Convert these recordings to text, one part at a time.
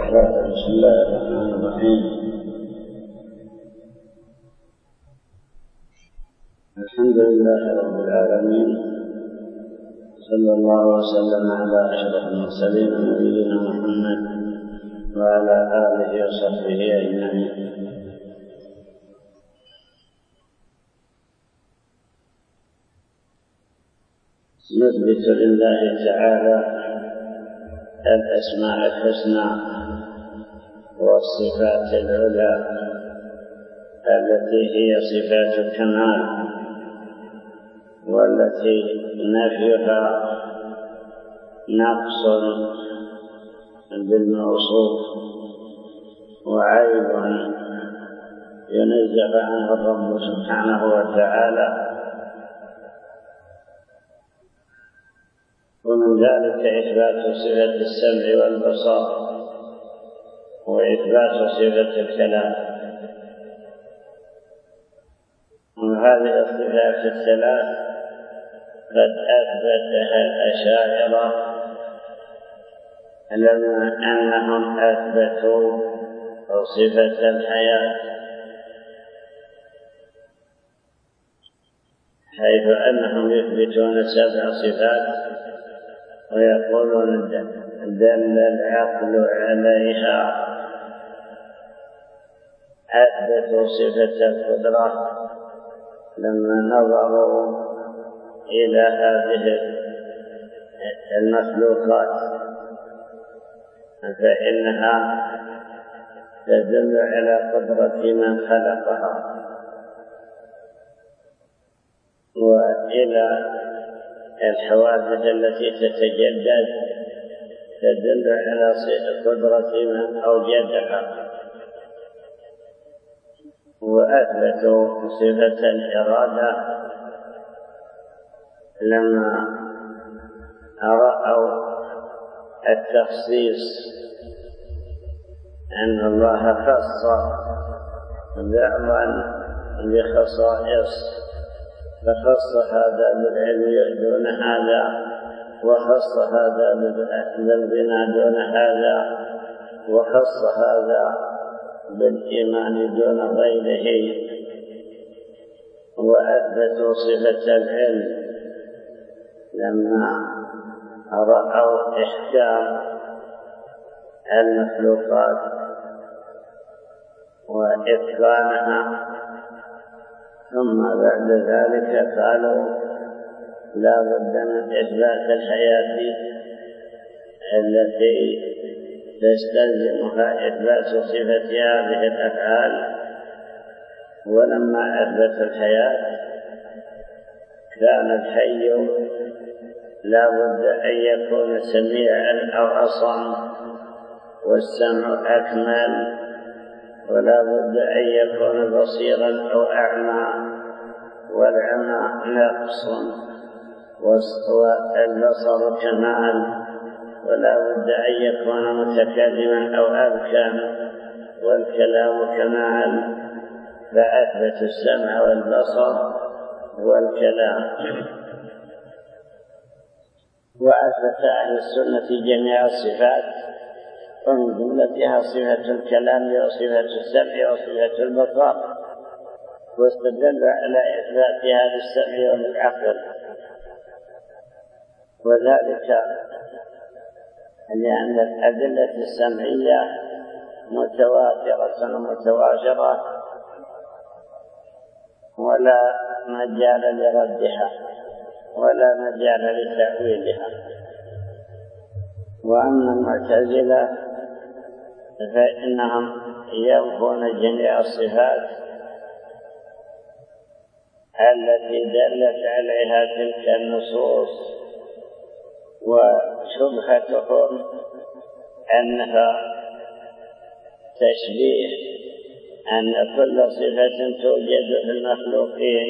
بسم الله الرحمن الرحيم. الحمد لله رب العالمين، صلى الله وسلم على أشرف المرسلين نبينا محمد وعلى آله وصحبه أجمعين. نثبت لله تعالى الأسماء الحسنى والصفات العلى التي هي صفات الكمال، والتي نفيها نقص بالموصوف وعيب ينزه عنه الرب سبحانه وتعالى. ومن ذلك إثبات صفة السمع والبصر وإثبات صفة الكلام. وهذه الصفات الثلاث قد أثبتها الأشاعرة لما أنهم أثبتوا صفة الحياة، حيث أنهم يثبتون 7 صفات ويقولون دل العقل عليها. أثبتوا صفة القدرة لما نظروا إلى هذه المخلوقات، فإنها تدل على قدرة من خلقها، وإلى الحوادث التي تتجدد تدل على قدرة من أوجدها. وأثبتوا صفة الإرادة لما رأوا التخصيص، أن الله خص بعضا بخصائص، فخص هذا بالعلم دون هذا، وخص هذا بالغنى دون هذا، وخص هذا بالإيمان دون غيره. وأثبتوا صفة العلم لما رأوا إحكام المخلوقات وإتقانها، ثم بعد ذلك قالوا لا بد من إثبات الحياة التي تستلزمها إثبات صفة هذه الأفعال. ولما أثبت الحياة كان الحي لا بد أن يكون سميعا أو أصم، والسمع أكمل، ولا بد أن يكون بصيرا أو أعمى، والعمى نقص، والبصر كمال، ولا بد أن يكون متكلما أو أبكم، والكلام كمال. فأثبت السمع والبصر والكلام. وأثبت أهل السنة جميع الصفات، ومن جملتها صفة الكلام وصفة السمع وصفة البصر، واستدلوا على إثباتها بالسمع وبالعقل، وذلك لأن الأدلة السمعية متواترة ومتواشرة ولا مجال لردها ولا مجال لتأويلها. وأما المعتزلة فإنهم ينفون جميع الصفات التي دلت عليها تلك النصوص، وشبهتهم أنها تشبيه، أن كل صفة توجد في المخلوقين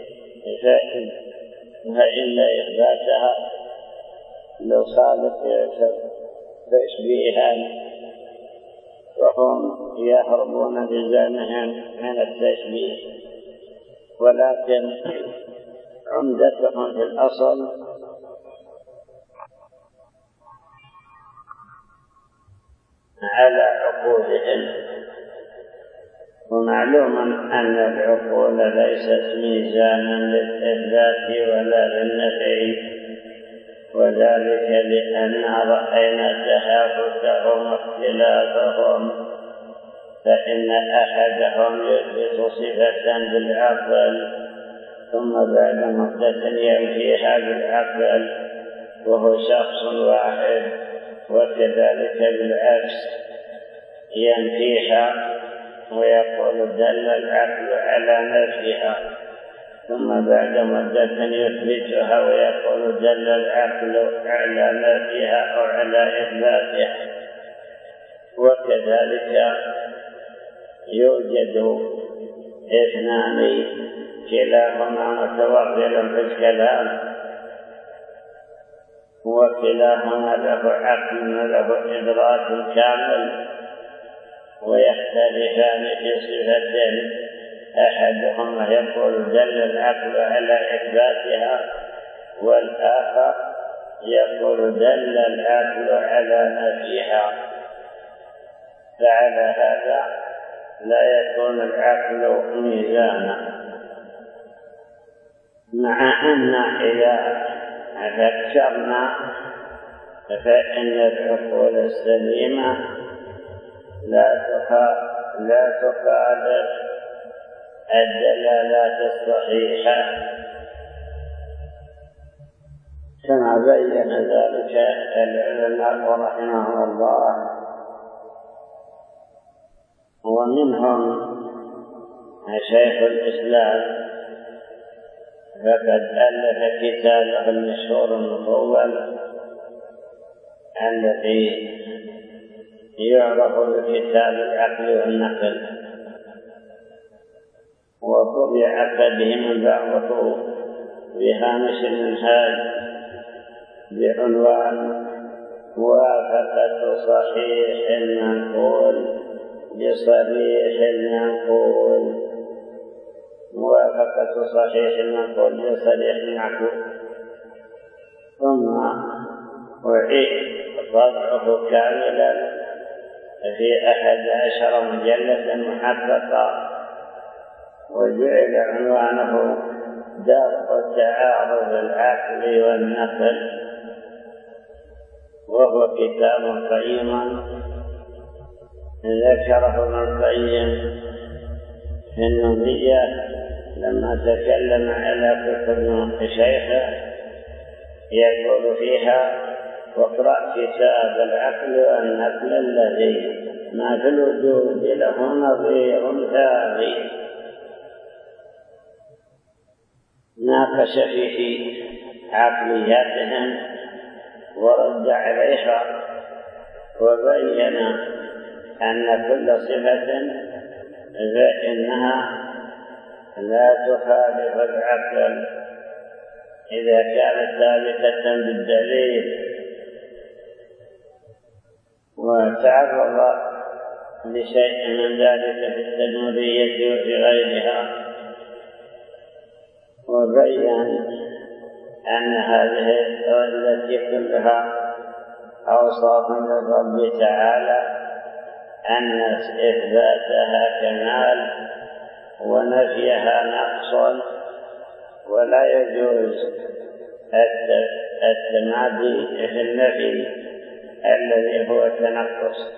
فإن إثباتها للخالق تشبيها، وهم يهربون بزعمهم من التشبيه. ولكن عمدتهم في الأصل على عقولهم. ومعلوم أن العقول ليست ميزانا للإثبات ولا للنفي، وذلك لأننا رأينا تهافتهم واختلافهم، فإن أحدهم يثبت صفة بالعقل ثم بعد مدة ينفيها بالعقل وهو شخص واحد، وكذلك بالعكس ينفيها ويقول دل العقل على نفيها، ثم بعد مدة يثبتها ويقول دل العقل على نفيها أو على إثباتها. وكذلك يوجد اثنان كلاهما متوغل في الكلام، وكلاهما له عقل له إدراك كامل، ويختلفان في صفة، أحدهما يقول دل العقل على إثباتها، والآخر يقول دل العقل على نفيها. فعلى هذا لا يكون العقل ميزانا، مع أن إذا فكرنا فإن العقول السليمة لا تخالف الدلالات الصحيحة، كما بين ذلك العلماء رحمهم الله. ومنهم شيخ الإسلام، فقد ألف كتابه المشهور المطول الذي يعرف بكتاب العقل والنقل، وطبع به من بعضه بهامش المنهاج بعنوان موافقة صحيح المنقول بصريح المنقول، موافقة صحيح المنقول بصريح المنقول. ثم أعيد طبعه كاملا في 11 مجلدا محققا، وجعل عنوانه درء تعارض العقل والنقل، وهو كتاب قيم ذكره ابن القيم في النونية لما تكلم على كتب شيخه، يقول فيها: واقرأ كتاب العقل والنقل الذي ما في الوجود له نظير ثاني. ناقش فيه عقلياتهم ورد عليها، وبين أن كل صفة فإنها لا تخالف العقل إذا كانت ثابتة بالدليل. وتعرض لشيء من ذلك في التدمرية وفي غيرها، وبين أن هذه التي كلها أوصاف من رب تعالى، أن إثباتها كمال ونفيها نقص، ولا يجوز التمادي في النفي الذي هو التنقص.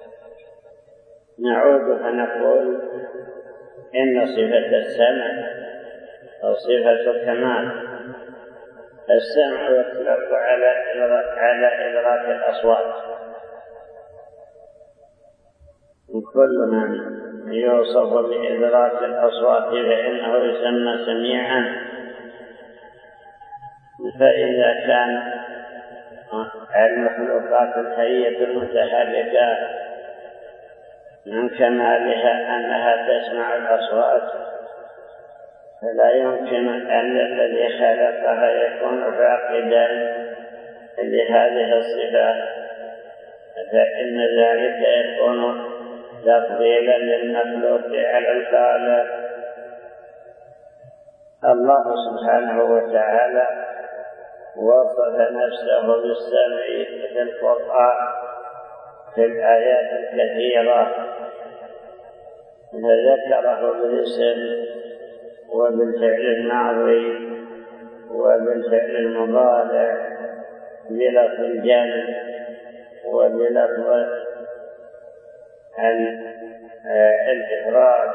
نعود فنقول إن صفة السمع أو صفة الكمال، السمع يطلق على إدراك الأصوات، وكل من يوصف بإدراك الأصوات فإنه يسمى سميعا. فإذا كان المخلوقات الحية المتحركة من كمالها أنها تسمع الأصوات، فلا يمكن أن الذي خلقها يكون فاقدا لهذه الصفات، فإن ذلك يكون تفضيلا للمخلوق على الخالق. الله سبحانه وتعالى وصف نفسه بالسمع في القرآن، في الآيات الكثيرة فذكره بالاسم وبالفعل الماضي وبالفعل المضارع بلفظ الجمع وبلفظ الإفراد.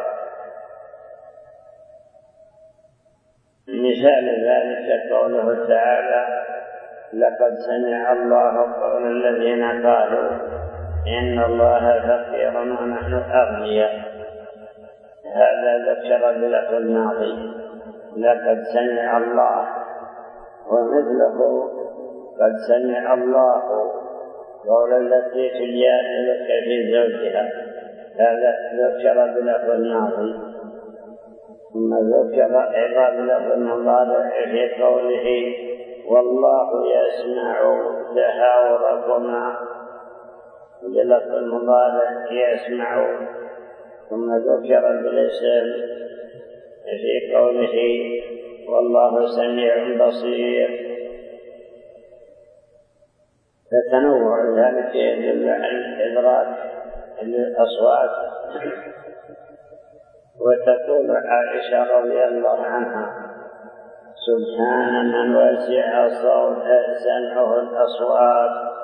مثال ذلك قوله تعالى: لقد سمع الله قول الذين قالوا إن الله فقير ونحن أغنياء. هذا ذكر بلفظ الماضي لقد سمع الله، ومثله قد سمع الله قول التي تجادلك في زوجها. هذا ذكر بلفظ الماضي. ثم ذكر أيضا بلفظ المضارع في قوله: والله يسمع تهاوركما، بلفظ المضارع يسمع. ثم ذكر بالاسم في قوله: والله سميع بصير. فتنوع ذلك يدل على الإدراك للأصوات. وتقول عائشة رضي الله عنها: سبحان من وسع سمعه الأصوات.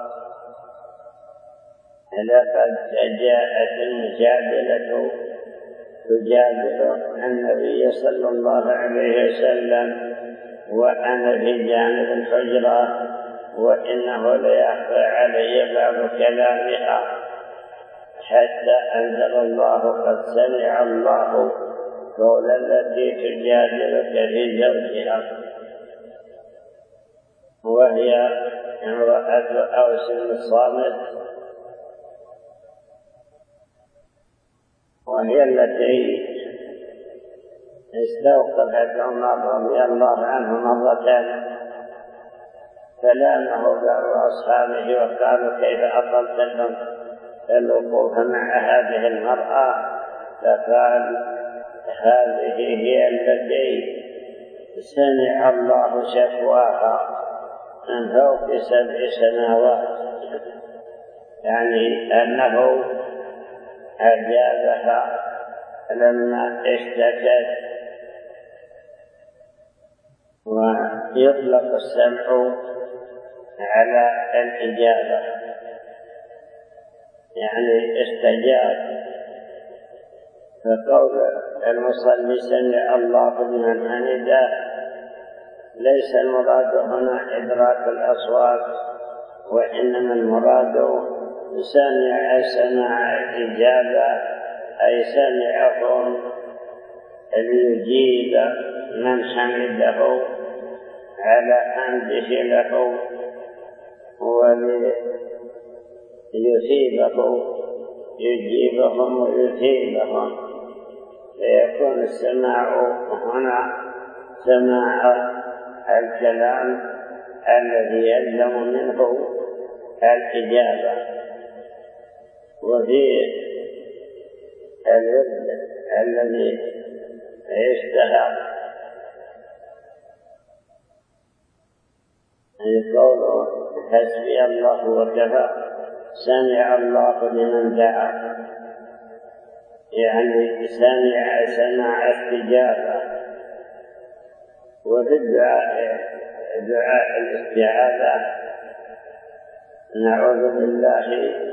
لقد جاءت المجادلة تجادل النبي صلى الله عليه وسلم وأنا في جانب الحجرة، وإنه ليخفى علي بعض كلامها، حتى أنزل الله: قد سمع الله قول التي تجادلك في زوجها. وهي امرأة أوس الصامت، وهي التي استوقفت عمر رضي الله عنه مرة، فلامه بعض أصحابه وقالوا: كيف أطلتم الوقوف مع هذه المرأة؟ فقال: هذه هي التي سمع الله شكواها من فوق 7 سماوات، يعني أنه أجابها لما اشتكت. ويطلق السمع على الإجابة، يعني استجاب. فقول المصلي: سمع الله لمن حمده، ليس المراد هنا إدراك الأصوات، وإنما المراد سمع الإجابة، أي سمعهم ليجيب من حمده على حمده له وليثيبه، يجيبهم ويثيبهم. فيكون السماع هنا سماع الكلام الذي يلزم منه الإجابة. وفي الورد الذي يشتهر قوله: حسبي الله وكفى، سمع الله لمن دعا، يعني سمع استجابة. وفي دعاء الاستعاذة: نعوذ بالله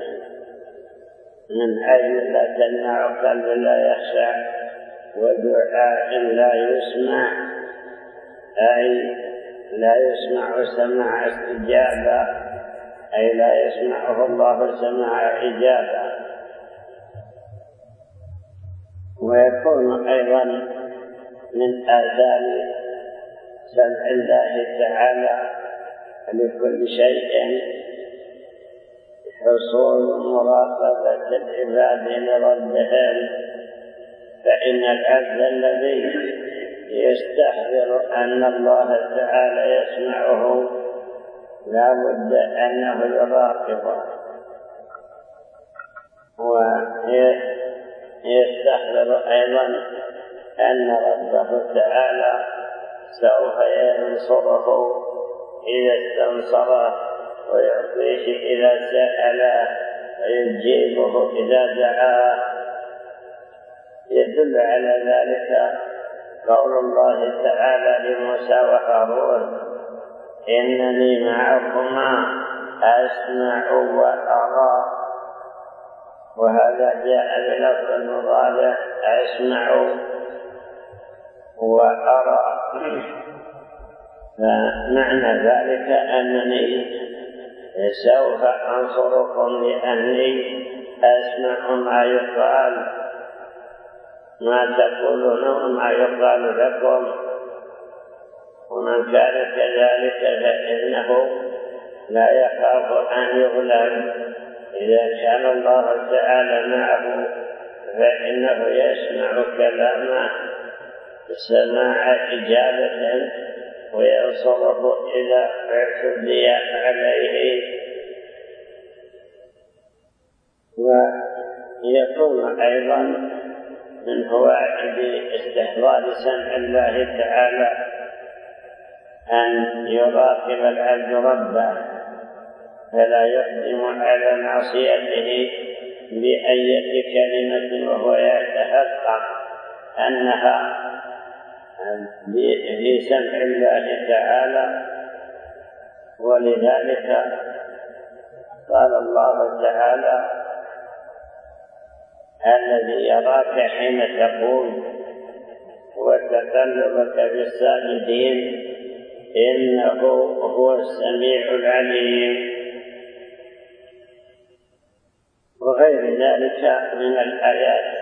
من عين لا تدمع، قلب لا يخشع، ودعاء لا يسمع، أي لا يسمع سماع استجابة، أي لا يسمعه الله سماع إجابة. ويكون أيضا من آثار سمع الله تعالى لكل شيء حصول مراقبة العباد لربهم. فإن العبد الذي يستحضر أن الله تعالى يسمعه لا بد أنه يراقبه، ويستحضر أيضا أن ربه تعالى سوف ينصره إذا استنصره، ويعطيه إذا سأله، ويجيبه إذا دعاه. يدل على ذلك قول الله تعالى لموسى وهارون: إنني معكما أسمع وأرى. وهذا جاء بلفظ المضارع: أسمع وأرى. فمعنى ذلك أنني سوف أنصركم لأني أسمع ما يقال، ما تقولون وما يقال لكم. ومن كان كذلك فإنه لا يخاف أن يغلب. إذا كان الله تعالى معه فإنه يسمع كلامه سماع إجابة وينصره إذا اعتدي عليه. ويكون أيضا من فوائد استحضار سمع الله تعالى أن يراقب العبد ربه فلا يقدم على معصيته بأية كلمة وهو يتحقق أنها في سمع الله تعالى. ولذلك قال الله تعالى: الذي يراك حين تقوم وتقلبك في الساجدين إنه هو السميع العليم. وغير ذلك من الآيات.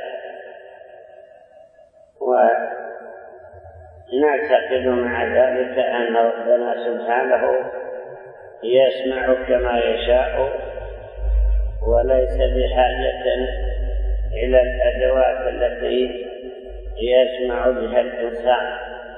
ونعتقد مع ذلك أن ربنا سبحانه يسمع كما يشاء وليس بحاجة إلى الأدوات التي يسمع بها الإنسان.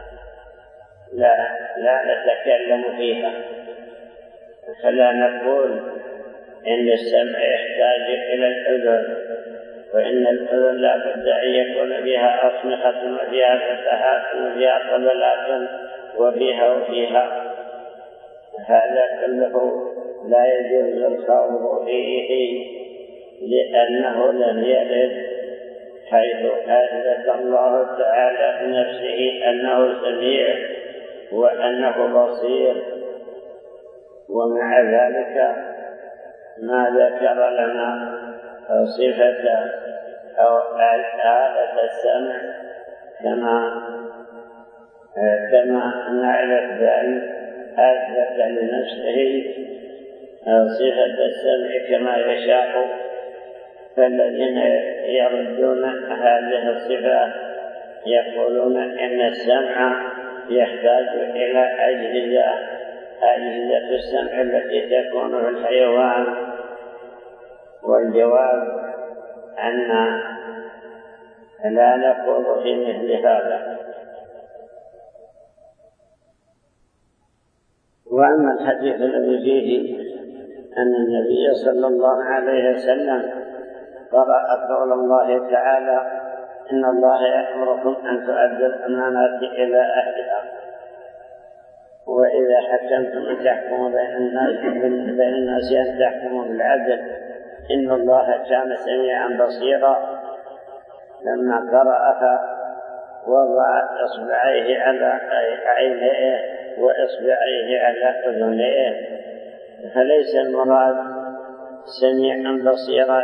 لا نتكلم فيها، فلا نقول إن السمع يحتاج إلى الأذن، وإن الأذن لا بد أن يكون بها أصمخة وبها فتحات وبها قبلات وبها هذا كله لا يجوز الخوض فيه، لأنه لم يرد حيث أثبت الله تعالى بنفسه أنه سميع وأنه بصير. ومع ذلك ما ذكر لنا صفة أو آلة السمع كما نعرف ذلك أثبت لنفسه صفة السمع كما يشاء. فالذين يردون هذه الصفة يقولون إن السمع يحتاج إلى أجهزة السمع التي تكون في الحيوان. والجواب أن لا نقول في مثل هذا. وأما الحديث الذي فيه أن النبي صلى الله عليه وسلم قرأ قول الله تعالى: إن الله يأمركم أن تؤدوا الأمانات إلى أهلها وإذا حكمتم أن تحكموا بين الناس أن تحكموا بالعدل إن الله كان سميعا بصيرا. لما قرأها وضع إصبعيه على عينيه وإصبعيه على أذنيه، فليس المراد سميعا بصيرا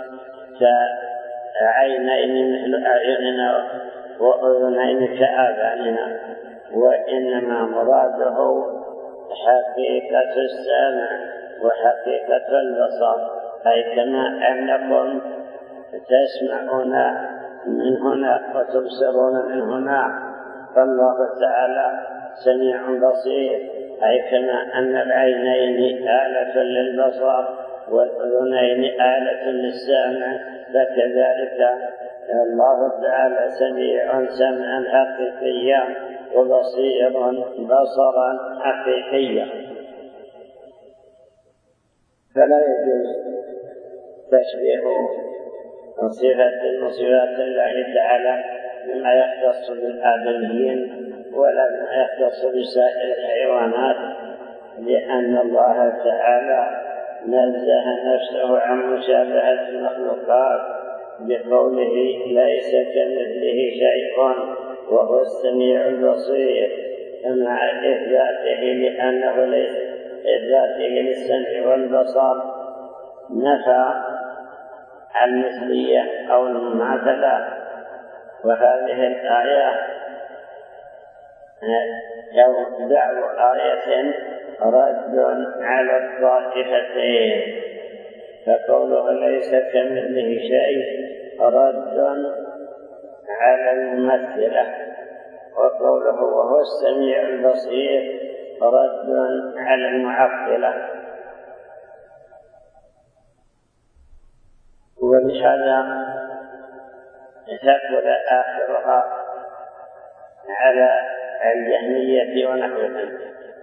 كعينين مثل أعيننا وأذنين كآذاننا، وإنما مراده حقيقة السمع وحقيقة البصر، أي كما أنكم تسمعون من هنا وتبصرون من هنا، فالله تعالى سميع بصير، أي كما أن العينين آلة للبصر والأذنين آلة للسمع، فكذلك الله تعالى سميع سمعا حقيقيا وبصير بصرا حقيقيا. فلا يجوز تشبيه صفة من صفات الله تعالى بما يختص بالآدميين ولا بما يختص بسائر الحيوانات، لأن الله تعالى نزه نفسه عن مشابهة المخلوقات بقوله ليس كمثله شيء وهو السميع البصير، مع إثباته لأنه ليس إثباته للسمع والبصر نفى المثلية أو المماثلة. وهذه الآية دعوى آية رد على الطائفتين، فقوله ليس كمثله شيء رد على الممثلة، وقوله وهو السميع البصير رد على المعطلة. ولهذا ثقل آخرها على الجهمية ونحوهم،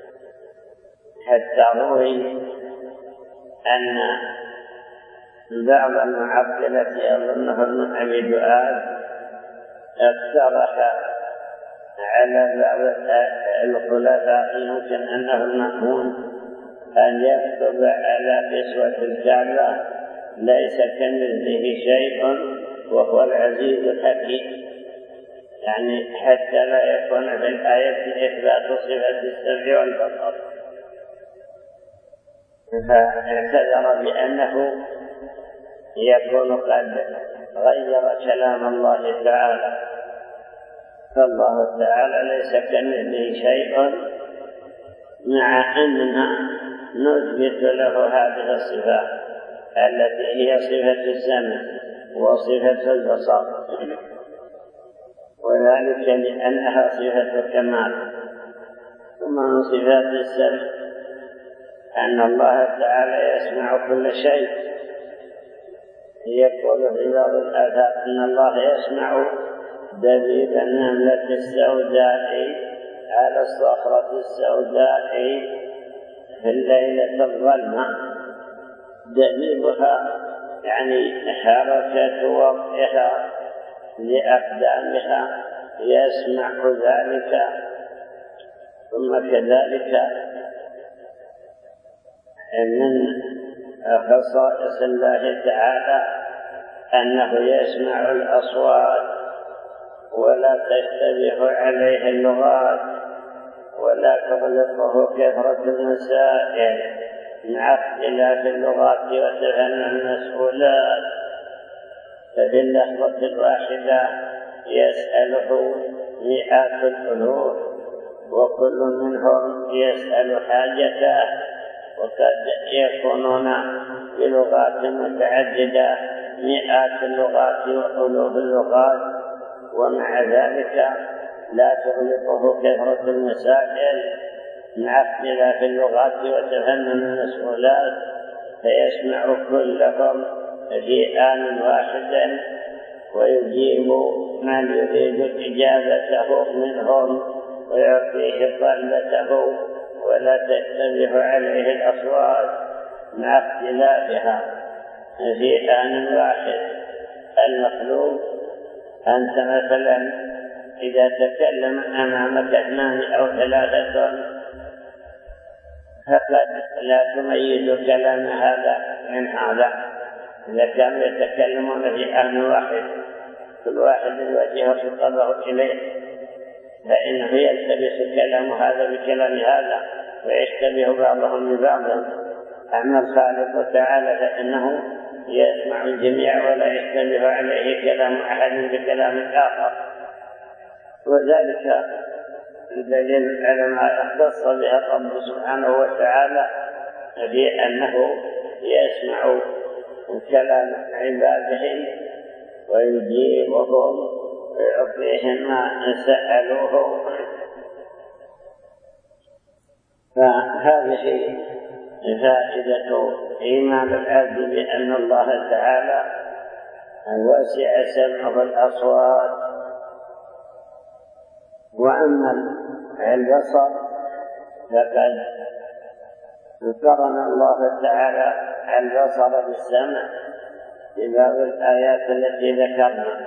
حتى روي أن بعض المعطلة أظنه ابن أبي دؤاد اقترح على بعض الخلفاء يمكن أنه المأمون أن يكتب على كسوة الكعبة ليس كمثله شيء وهو العزيز الحكيم، يعني حتى لا يكون في الآية إثبات صفة السمع والبصر. فاعتذر بأنه يكون قد غير كلام الله تعالى، فالله تعالى ليس كمثله شيء، مع أننا نثبت له هذه الصفات التي هي صفة السمع وصفة البصر، وذلك لأنها صفة الكمال. ثم من صفات السمع أن الله تعالى يسمع كل شيء، يقول في بعض الآثار أن الله يسمع دبيب النملة السوداء على الصخرة السوداء في الليلة الظلمة، دبيبها يعني حركة وضعها لأقدامها يسمع ذلك. ثم كذلك من خصائص الله تعالى أنه يسمع الأصوات ولا تشتبه عليه اللغات ولا تغلقه كثرة المسائل، مع اختلاف اللغات وتفنن المسؤولات. ففي اللحظة الواحدة يسأله مئات الألوف، وكل منهم يسأل حاجته، وقد يكونون بلغات متعددة مئات اللغات وألوف اللغات، ومع ذلك لا تغلقه كثرة المسائل مع اختلاف اللغات وتفنن المسؤولات، فيسمع كلهم في آن واحد ويجيب من يريد إجابته منهم ويعطيه طلبته، ولا تشتبه عليه الأصوات مع اختلافها في آن واحد. المخلوق أنت مثلا إذا تكلم أمامك 2 أو 3 فقد لا تميز كلام هذا من هذا. إذا كانوا يتكلمون في آن واحد كل واحد يوجه خطابه إليه، فإنه يلتبس كلام هذا بكلام هذا ويشتبه بعضهم ببعض. أما الخالق تعالى فإنه يسمع الجميع ولا يشتبه عليه كلام أحد بكلام آخر. وذلك دليل على ما اختص به الرب سبحانه وتعالى في أنه يسمع كلام عباده ويجيبهم ويعطيهم ما سألوه. فهذه فائدة إيمان العبد بأن الله تعالى وسع سمعه الأصوات. وأما البصر فقد قرن الله تعالى البصر بالسمع في بعض الآيات التي ذكرنا،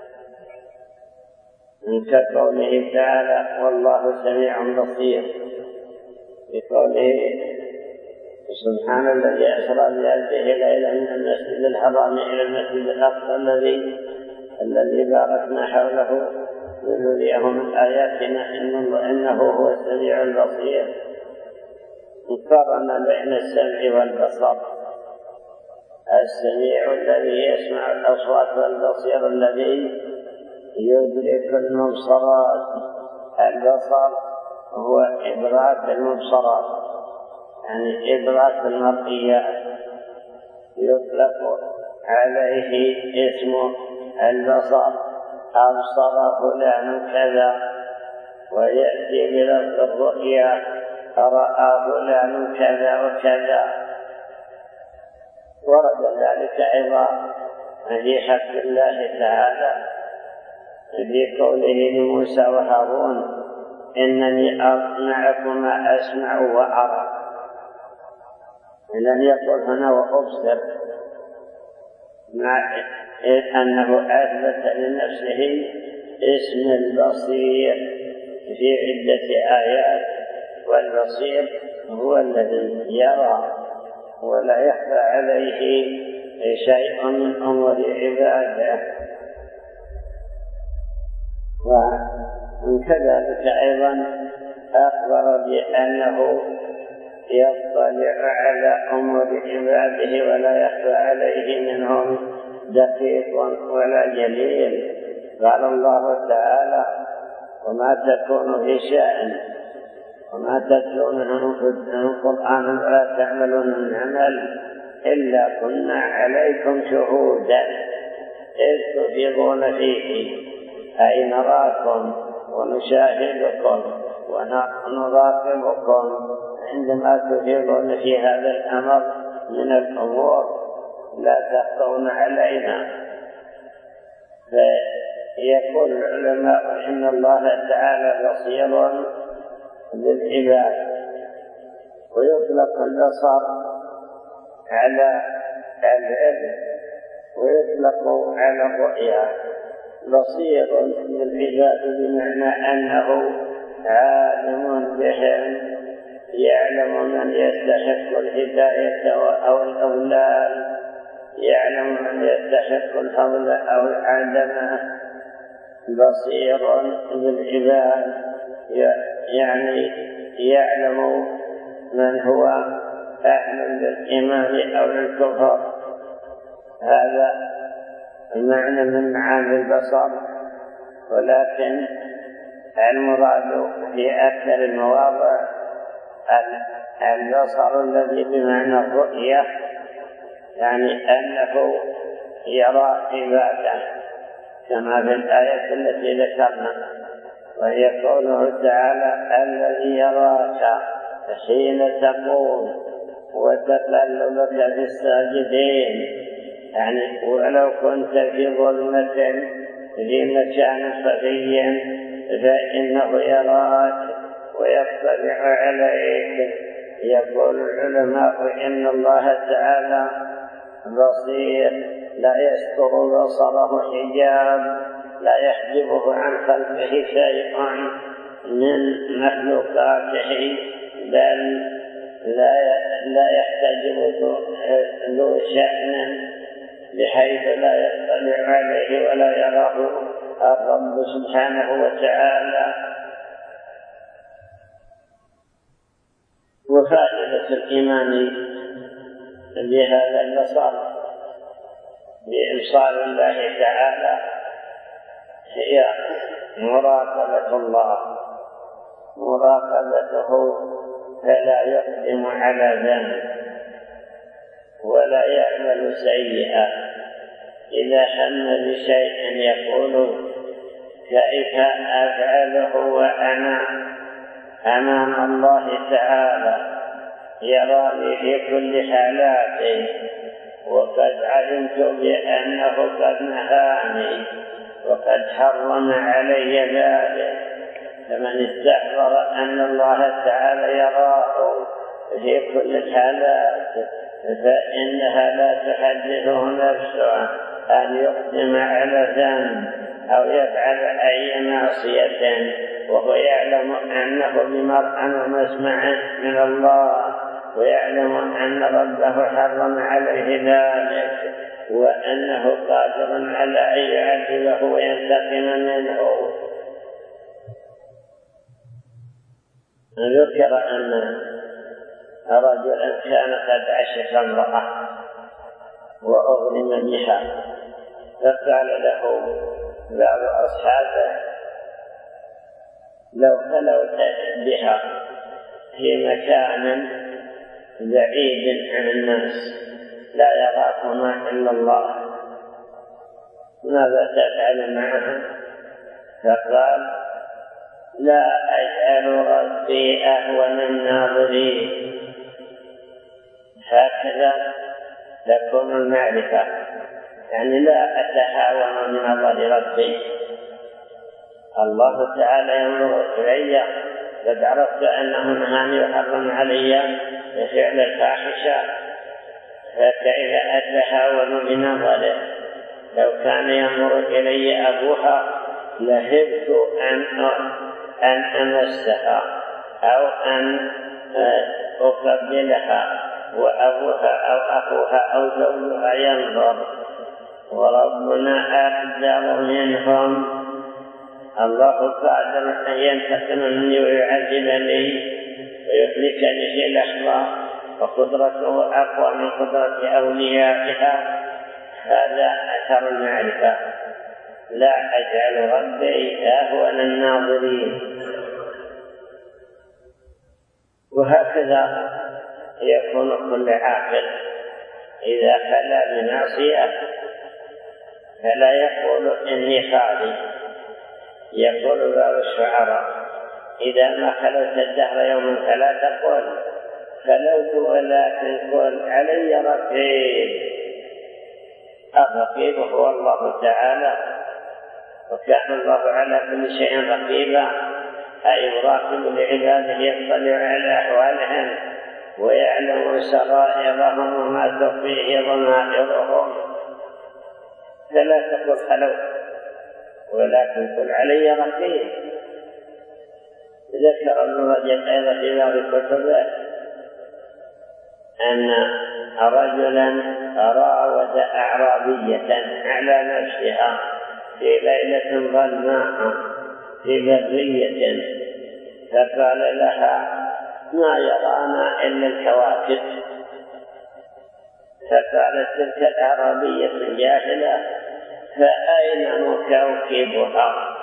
كقوله تعالى والله سميع بصير، بقوله سبحان الذي أسرى بعبده ليلا من المسجد الحرام إلى المسجد الأقصى الذي باركنا حوله لنريه من آياتنا إنه هو السميع البصير. قارن بين السمع والبصر، السميع الذي يسمع الأصوات والبصير الذي يدرك المبصرات. البصر هو إدراك المبصرات، يعني إدراك المرئيات، يطلق عليه اسم البصر. أبصر فلان كذا، ويأتي بلفظ الرؤيا رأى فلان كذا وكذا. ورد ذلك أيضا في حق الله تعالى في قوله لموسى وهارون إنني معكما أسمع وأرى. لم يقل هنا وأبصر، مع أنه أثبت لنفسه اسم البصير في عدة آيات. والبصير هو الذي يرى ولا يخفى عليه شيء من أمور عباده. وكذلك أيضا أخبر بأنه يطلع على أمور عباده ولا يخفى عليه منهم دقيق ولا جليل. قال الله تعالى وما تكون في شأن وما تتلون منه قرآن ولا تعملون من عمل إلا كنا عليكم شهودا إذ تفيضون فيه، أي نراكم ونشاهدكم ونراقبكم عندما تفيضون في هذا الأمر من الأمور، لا تخفون علينا. فيقول العلماء إن الله تعالى بصير بالعباد، ويطلق البصر على العلم ويطلق على الرؤيا. بصير بالعباد بمعنى أنه عالم بهم، يعلم من يستحق الهداية أو الأولاد، يعلم من يستحق الفضل أو العدم. بصير بالعباد يعني يعلم من هو أهل للإيمان أو للكفر. هذا المعنى من معاني البصر، ولكن المراد في أكثر المواضع البصر الذي بمعنى الرؤية، يعني أنه يرى عباده كما في الآية التي ذكرنا، وهي قوله تعالى الذي يراك حين تقوم وتقلبك في الساجدين. يعني ولو كنت في ظلمة في مكان خفي فإنه يراك ويطلع عليك. يقول العلماء إن الله تعالى بصير لا يستر بصره حجاب، لا يحجبه عن خلقه شيء من مخلوقاته، بل لا يحتجب ذو شأن بحيث لا يطلع عليه ولا يراه الرب سبحانه وتعالى. وفائدة الإيمان بهذا البصر بإبصار الله تعالى هي مراقبة الله، مراقبته فلا يقدم على ذنب ولا يعمل سيئا. إذا هم بشيء يقول كيف أفعله وأنا أمام الله تعالى يراني في كل حالاتي، وقد علمت بأنه قد نهاني وقد حرم علي ذلك. فمن استحضر أن الله تعالى يراه في كل الحالات فإنها لا تحدثه نفسه أن يقدم على ذنب أو يفعل أي معصية وهو يعلم أنه بمرأى ومسمع من الله ويعلم أن ربه حرم عليه ذلك وأنه قادر على أن يعذبه وينتقم منه. ذكر أن رجلا كان قد عشق امرأة وأغرم بها، فقال له بعض أصحابه: لو خلوت بها في مكان بعيد عن الناس لا يراكما إلا الله ماذا تفعل معها؟ فقال: لا أجعل ربي أهون الناظرين. هكذا تكون المعرفة، يعني لا أتهاون من نظر ربي، الله تعالى ينظر إلي، قد عرفت أنه نهاني وحرم علي فعل الفاحشة، فكيف أتهاون بنظره؟ لو كان ينظر إلي أبوها لهبت أن أمسها أو أن أقبلها، وأبوها أو أخوها أو زوجها ينظر، وربنا أقدر منهم. الله قادر أن ينتقم مني ويعذبني ويهلكني في لحظة، وقدرته أقوى من قدرة أوليائها. هذا أثر المعرفة. لا أجعل ربي أهون الناظرين. وهكذا يكون كل عاقل إذا خلا بمعصية فلا يقول إني خالي. يقول بعض الشعراء: إذا ما خلوت الدهر يوما فلا تقل خلوت ولكن قل علي رقيب. الرقيب هو الله تعالى، وكان الله على كل شيء رقيبا، أي يراقب لعباده، يطلع على أحوالهم ويعلم سرائرهم وما تخفيه ضمائرهم. فلا تقل خلوت ولكن قل علي رقيب. ذكر ابن رجب أيضا في بعض كتبه أن رجلا راود أعرابية على نفسها في ليلة ظلماء في برية، فقال لها: ما يرانا إلا الكواكب. فقالت تلك الأعرابية الجاهلة: فأين مكوكبها؟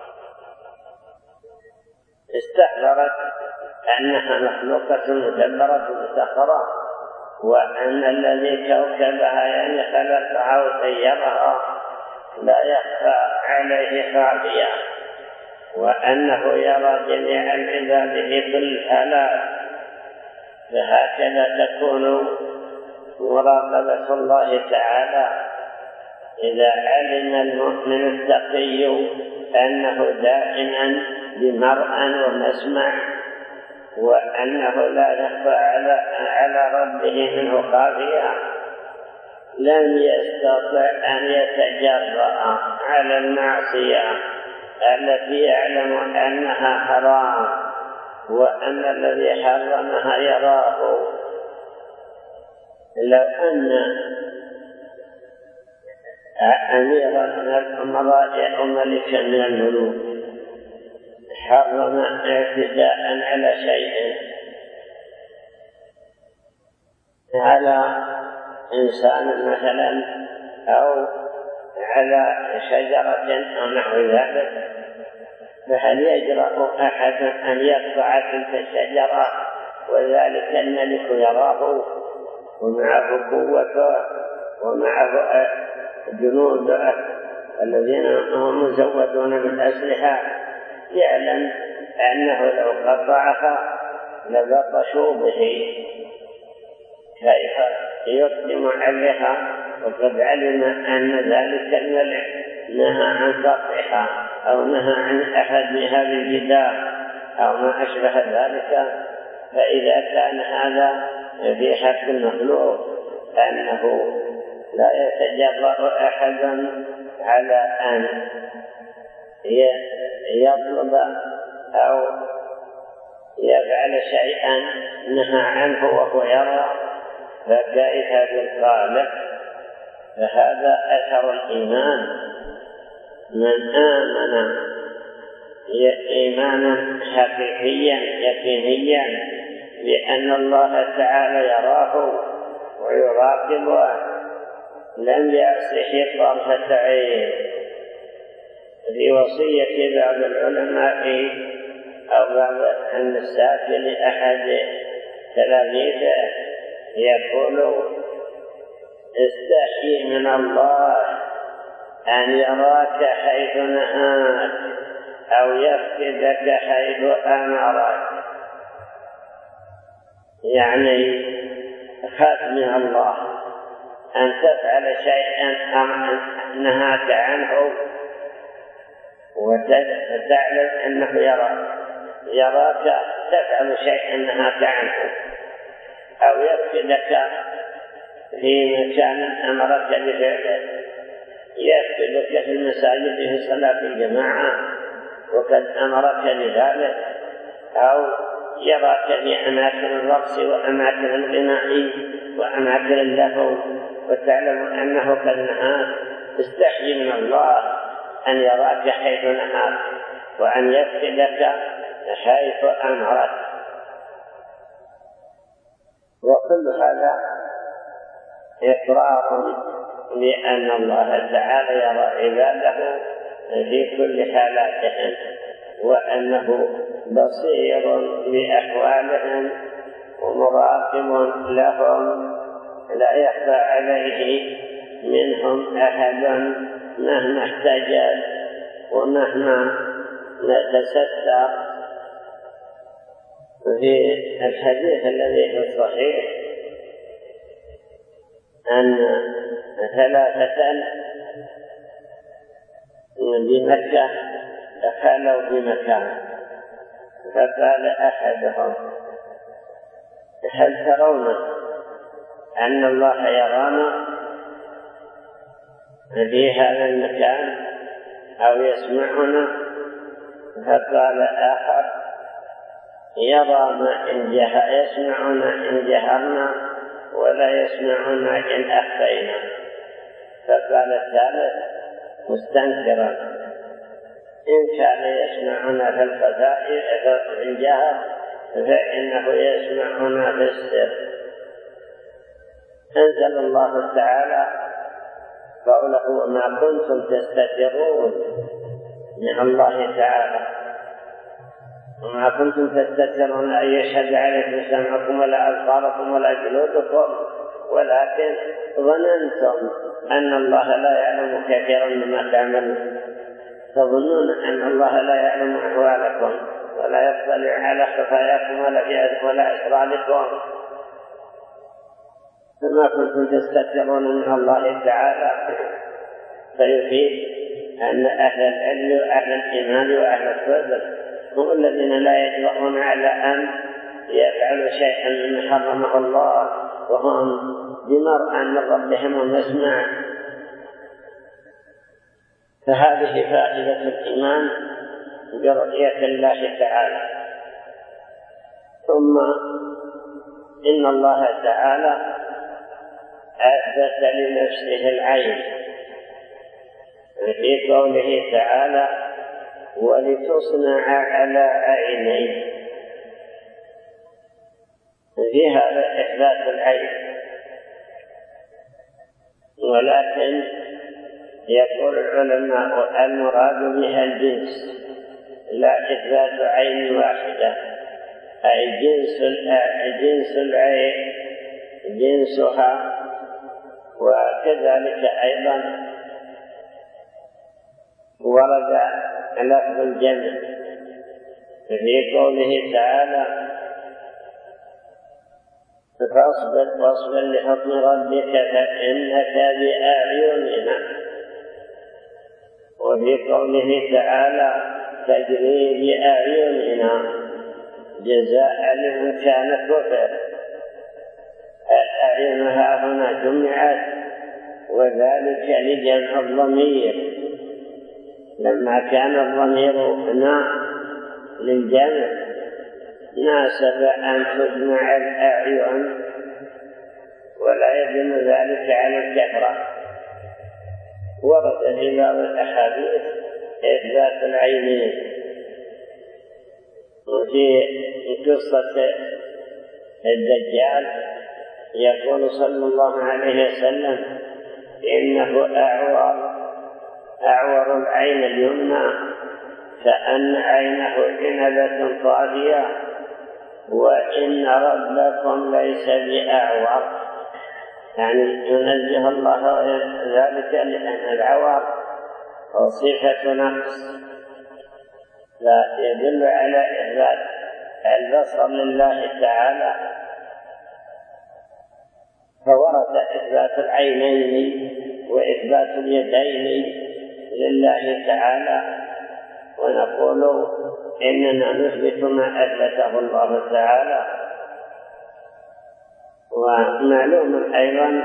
استحضرت أنها مخلوقة مدبرة مسخرة، وأن الذي كوكبها يعني خلقها وسيرها لا يخفى عليه خافية، وأنه يرى جميع العباد في كل حالات. فهكذا تكون مراقبة الله تعالى. إذا علم المؤمن التقي أنه دائما بمرء ومسمع، وأنه لا يخفى على ربه منه خافية، لم يستطع أن يتجرأ على المعصية التي يعلم أنها حرام، وأن الذي حرمها يراه. لو أن أميرا من الأمراء أو ملكا من الملوك حرم اعتداء على شيء، على إنسان مثلا أو على شجرة أو نحو ذلك، فهل يجرأ أحد أن يقطع تلك الشجرة وذلك الملك يراه ومعه قوته ومعه جنوده الذين هم مزودون بالأسلحة؟ يعلم أنه لو قطعها لبطشوا به. كيف يقدم عليها وقد علم أن ذلك الملك نهى عن قطعها أو نهى عن أحدها بالجدار أو ما أشبه ذلك؟ فإذا كان هذا في حق المخلوق أنه لا يتجرأ أحد على أن يطلب أو يفعل شيئا نهى عنه وهو يرى، فكيف بالخالق؟ فهذا أثر الإيمان. من آمن إيمانا حقيقيا يقينيا بأن الله تعالى يراه ويراقبه لم يعصه طرفة عين. في وصية بعض العلماء أو بعض النساء لأحد تلاميذه يقول: استحي من الله أن يراك حيث نهاك أو يفقدك حيث أمرك. يعني خاف من الله أن تفعل شيئا نهاك عنه وتعلم أنه يراك تفعل شيئا نهاك عنه، أو يفقدك في مكان أمرك بفعله، يفقدك في المساجد في صلاة الجماعة وقد أمرك بذلك، أو يراك في أماكن الرقص وأماكن الغناء وأماكن اللهو وتعلم أنه قد نهاك. استحي من الله أن يراك حيث نهاك وأن يفقدك حيث أمرك. وكل هذا إقرار بأن الله تعالى يرى عباده في كل حالاتهم، وأنه بصير بأحوالهم ومراقب لهم، لا يخفى عليه منهم أحد مهما احتجب ومهما تستر. في الحديث الذي في الصحيح أن ثلاثة بمكة دخلوا بمكان، فقال أحدهم: هل ترون أن الله يرانا في هذا المكان أو يسمعنا؟ فقال آخر: يرانا إن يسمعنا إن جهرنا ولا يسمعنا إن أخفينا. فقال الثالث مستنكرا: إن كان يسمعنا في الخفاء في الجهر فإنه يسمعنا في السر. أنزل الله تعالى قوله: وما كنتم تستترون من الله تعالى، وما كنتم تستترون أن يشهد عليكم سمعكم ولا أبصاركم ولا جلودكم، ولكن ظننتم أن الله لا يعلم كثيرا مما تعملون. تظنون أن الله لا يعلم أحوالكم ولا يطلع على خفاياكم ولا أسراركم، فما كنتم تستترون من الله تعالى. فيفيد أن أهل العلم وأهل الإيمان وأهل الصدق هم الذين لا يجرؤون على أن يفعلوا شيئا مما حرمه الله، وهم بمرء من ربهم ومسمع. فهذه فائدة الإيمان برؤية الله تعالى. ثم إن الله تعالى أثبت لنفسه العين في قوله تعالى: ولتصنع على عيني. في هذا إثبات العين، ولكن يقول العلماء المراد بها الجنس، لا إثبات عين واحدة، أي جنس العين جنسها. وكذلك أيضا ورد لفظ الجمع في قوله تعالى: فاصبر لحكم ربك فإنك بأعيننا. وفي قوله تعالى: تجري بأعيننا جزاء لمن كان كفر. الأعين هنا جمعت، وذلك لجمع الضمير، لما كان الضمير هنا للجمع ناسب أن تجمع الأعين، ولا يدل ذلك على الكثرة. ورد في بعض الأحاديث إثبات العينين، وفي قصة الدجال يقول صلى الله عليه وسلم إنه أعور العين اليمنى كأن عينه عنبة طافية، وإن ربكم ليس بأعور، يعني ينزه الله ذلك لأن العور صفة نقص، لا يدل على إثبات البصر لله تعالى. فورد إثبات العينين وإثبات اليدين لله تعالى، ونقول إننا نثبت ما أثبته الله تعالى. ومعلوم أيضا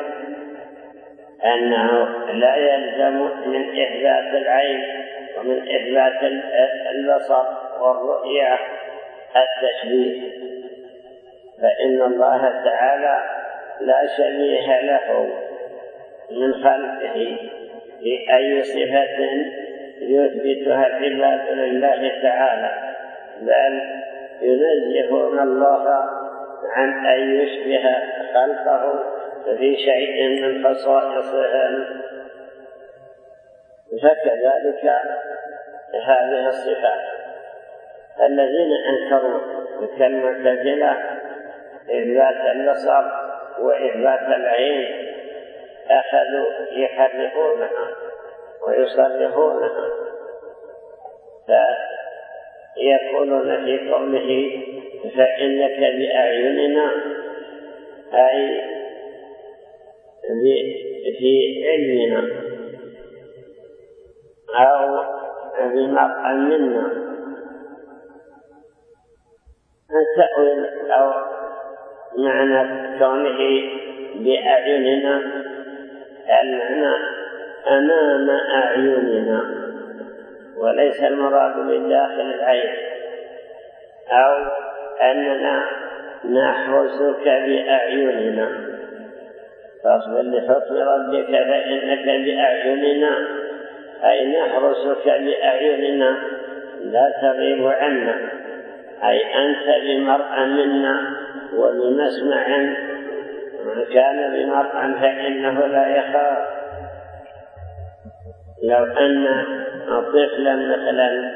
أنه لا يلزم من إثبات العين ومن إثبات البصر والرؤية التشبيه، فإن الله تعالى لا شبيه له من خلقه في أي صفة يثبتها العباد لله تعالى، بل ينزهون الله عن أن يشبه خلقه في شيء من خصائصهم. فكذلك هذه الصفات الذين أنكروا كالمعتزلة إثبات البصر وإثبات العين أخذوا يحرفونها ويصرفونها، فيقولون في قوله فإنك بأعيننا أي في علمنا أو بمرأة منا، التأويل أو معنى كونه بأعيننا المعنى أمام أعيننا، وليس المراد بداخل العين، أو أننا نحرسك بأعيننا، فاصبر لحكم ربك فإنك بأعيننا أي نحرسك بأعيننا لا تغيب عنا، أي أنت بمرأى منا وبمسمع، من كان بمرأى فإنه لا يخاف. لو أن طفلا مثلا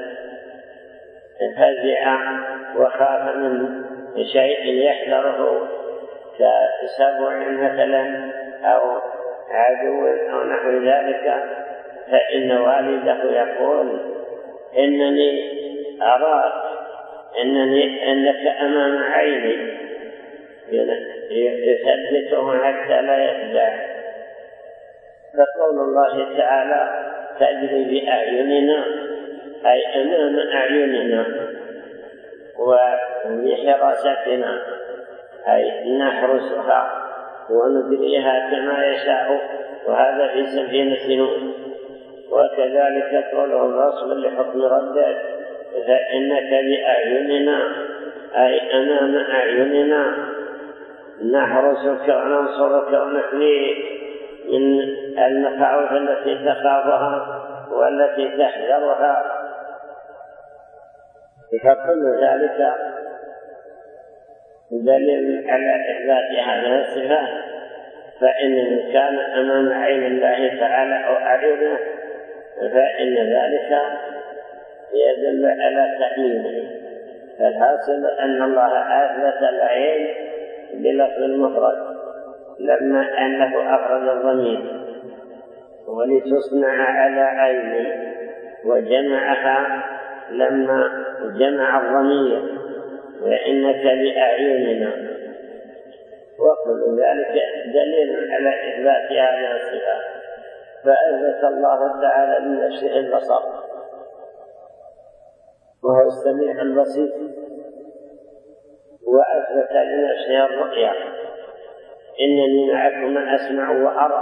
فزع وخاف من شيء يحذره كسبع مثلا أو عدو أو نحو ذلك، فإن والده يقول إنني أراك، أنك أمام عيني، يثبته حتى لا يخدع. فقول الله تعالى تجري بأعيننا أي أمام أعيننا وبحراستنا، أي نحرسها ونجريها كما يشاء، وهذا في سفينة نوح. وكذلك قوله واصبر لحكم ربك فإنك بأعيننا أي أمام أعيننا، نحرسك وننصرك ونحميك من المخاوف التي تخافها والتي تحذرها. فكل ذلك دليل على إثبات هذه الصفات، فإن من كان أمام عين الله تعالى أو أعينه فإن ذلك يدل على تأمينه. فالحاصل أن الله أثبت العين بلفظ المفرد لما أنه أفرد الضمير، ولتصنع على عيني، وجمعها لما جمع الضمير وإنك بأعيننا، وكل ذلك دليل على إثبات هذه الصفات. فأثبت الله تعالى لنفسه البصر وهو السميع البصير، وأثبت لنفسه الرؤيا إنني معكم أسمع وأرى،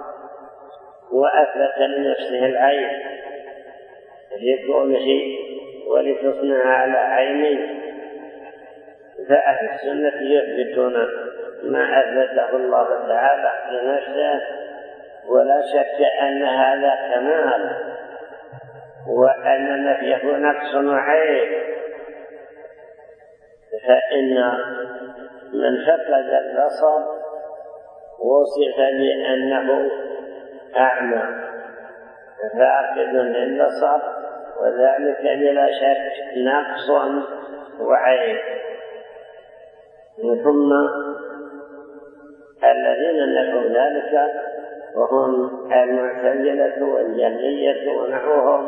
وأثبت لنفسه العين في قوله ولتصنع على عيني، فأهل السنة يثبتون ما أثبته الله تعالى لنفسه، ولا شك أن هذا كمال، وأن نفيه نقص وعيب. فإن من فقد البصر وصف بأنه أعمى فاقد للبصر، وذلك بلا شك نقص وعيب. ثم الذين نفوا ذلك وهم المعتزلة والجهمية ونحوهم،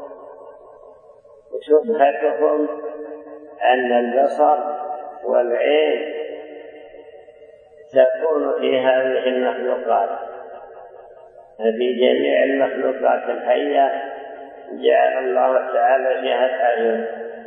شبهتهم أن البصر والعين تكون في هذه المخلوقات، في جميع المخلوقات الحية جعل الله تعالى فيها الأعين،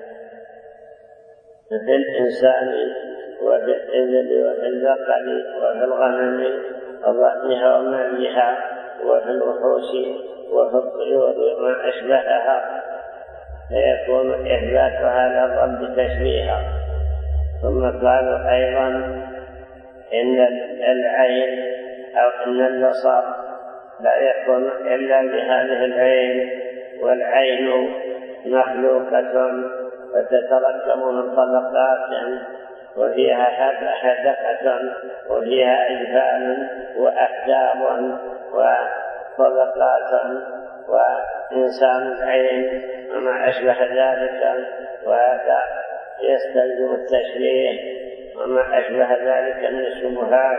في الإنسان وفي الإبل وفي البقر وفي الغنم وضأنها ومعيها، وفي الوحوش وفي الطيور وما أشبهها، فيكون إثباتها للرب تشبيها. ثم قالوا أيضا إن العين أو إن البصر لا يكون إلا بهذه العين، والعين مخلوقة وتتركب من طبقات، وفيها حدقة وفيها أجفان وأحجاب وطبقات وإنسان العين وما أشبه ذلك، وهذا يستلزم التشبيه وما أشبه ذلك من الشبهات.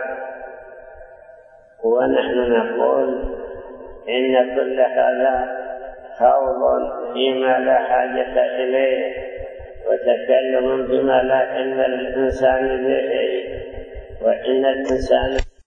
ونحن نقول إن كل هذا خوض فيما لا حاجة إليه، وتكلم بما لا علم للإنسان به، وإن الإنسان